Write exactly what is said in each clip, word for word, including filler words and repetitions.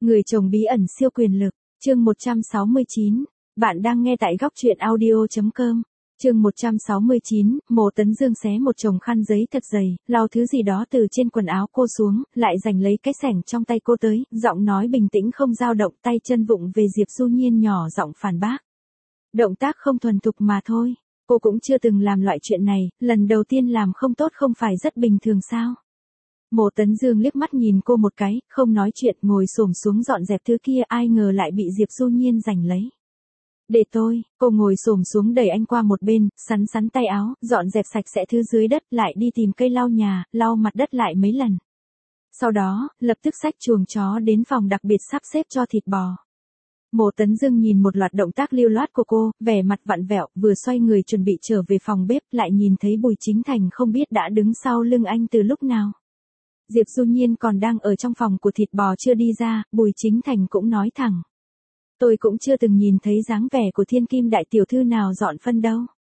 Người chồng bí ẩn siêu quyền lực, chương một trăm sáu mươi chín. Bạn đang nghe tại góc truyện audio chấm com. Chương một trăm sáu mươi chín, Mộ Tấn Dương xé một chồng khăn giấy thật dày, lau thứ gì đó từ trên quần áo cô xuống, lại giành lấy cái xẻng trong tay cô tới, giọng nói bình tĩnh không dao động, tay chân vụng về Diệp Du Nhiên nhỏ giọng phản bác. Động tác không thuần thục mà thôi, cô cũng chưa từng làm loại chuyện này, lần đầu tiên làm không tốt không phải rất bình thường sao? Mộ Tấn Dương liếc mắt nhìn cô một cái, không nói chuyện, ngồi xổm xuống dọn dẹp thứ kia, ai ngờ lại bị Diệp Du Nhiên giành lấy. Để tôi, cô ngồi xổm xuống đẩy anh qua một bên, sắn sắn tay áo, dọn dẹp sạch sẽ thứ dưới đất, lại đi tìm cây lau nhà, lau mặt đất lại mấy lần. Sau đó, lập tức xách chuồng chó đến phòng đặc biệt sắp xếp cho thịt bò. Mộ Tấn Dương nhìn một loạt động tác lưu loát của cô, vẻ mặt vặn vẹo, vừa xoay người chuẩn bị trở về phòng bếp, lại nhìn thấy Bùi Chính Thành không biết đã đứng sau lưng anh từ lúc nào. Diệp Du Nhiên còn đang ở trong phòng của thịt bò chưa đi ra, Bùi Chính Thành cũng nói thẳng. Tôi cũng chưa từng nhìn thấy dáng vẻ của thiên kim đại tiểu thư nào dọn phân đâu.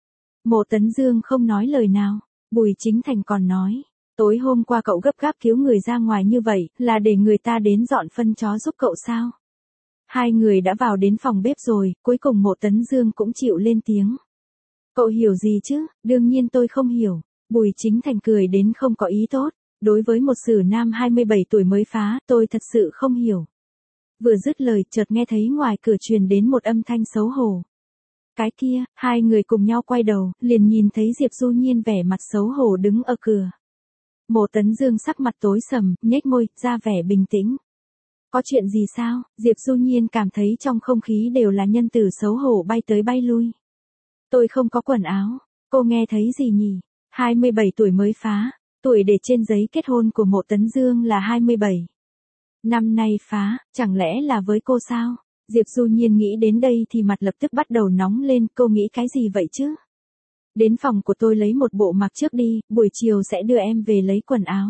Mộ Tấn Dương không nói lời nào, Bùi Chính Thành còn nói. Tối hôm qua cậu gấp gáp cứu người ra ngoài như vậy, là để người ta đến dọn phân chó giúp cậu sao? Hai người đã vào đến phòng bếp rồi, cuối cùng Mộ Tấn Dương cũng chịu lên tiếng. Cậu hiểu gì chứ, đương nhiên tôi không hiểu. Bùi Chính Thành cười đến không có ý tốt. Đối với một sử nam hai mươi bảy tuổi mới phá, tôi thật sự không hiểu. Vừa dứt lời, chợt nghe thấy ngoài cửa truyền đến một âm thanh xấu hổ. Cái kia, hai người cùng nhau quay đầu, liền nhìn thấy Diệp Du Nhiên vẻ mặt xấu hổ đứng ở cửa. Mộ Tấn Dương sắc mặt tối sầm, nhếch môi, ra vẻ bình tĩnh. Có chuyện gì sao? Diệp Du Nhiên cảm thấy trong không khí đều là nhân từ xấu hổ bay tới bay lui. Tôi không có quần áo. Cô nghe thấy gì nhỉ? hai mươi bảy tuổi mới phá. Tuổi để trên giấy kết hôn của Mộ Tấn Dương là hai mươi bảy. Năm nay phá, chẳng lẽ là với cô sao? Diệp Du Nhiên nghĩ đến đây thì mặt lập tức bắt đầu nóng lên, cô nghĩ cái gì vậy chứ? Đến phòng của tôi lấy một bộ mặc trước đi, buổi chiều sẽ đưa em về lấy quần áo.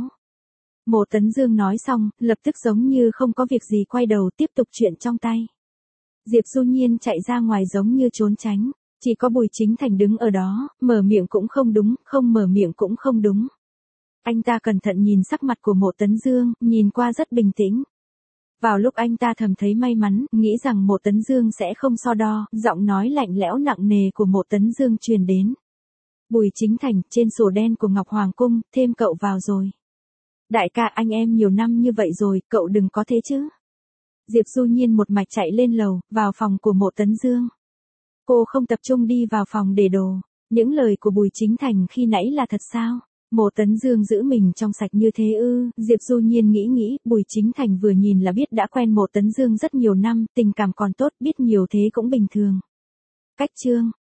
Mộ Tấn Dương nói xong, lập tức giống như không có việc gì quay đầu tiếp tục chuyện trong tay. Diệp Du Nhiên chạy ra ngoài giống như trốn tránh, chỉ có Bùi Chính Thành đứng ở đó, mở miệng cũng không đúng, không mở miệng cũng không đúng. Anh ta cẩn thận nhìn sắc mặt của Mộ Tấn Dương, nhìn qua rất bình tĩnh. Vào lúc anh ta thầm thấy may mắn, nghĩ rằng Mộ Tấn Dương sẽ không so đo, giọng nói lạnh lẽo nặng nề của Mộ Tấn Dương truyền đến. Bùi Chính Thành, trên sổ đen của Ngọc Hoàng Cung, thêm cậu vào rồi. Đại ca, anh em nhiều năm như vậy rồi, cậu đừng có thế chứ. Diệp Du Nhiên một mạch chạy lên lầu, vào phòng của Mộ Tấn Dương. Cô không tập trung đi vào phòng để đồ. Những lời của Bùi Chính Thành khi nãy là thật sao? Mộ Tấn Dương giữ mình trong sạch như thế ư? Diệp Du Nhiên nghĩ nghĩ, Bùi Chính Thành vừa nhìn là biết đã quen Mộ Tấn Dương rất nhiều năm, tình cảm còn tốt, biết nhiều thế cũng bình thường. Cách chương,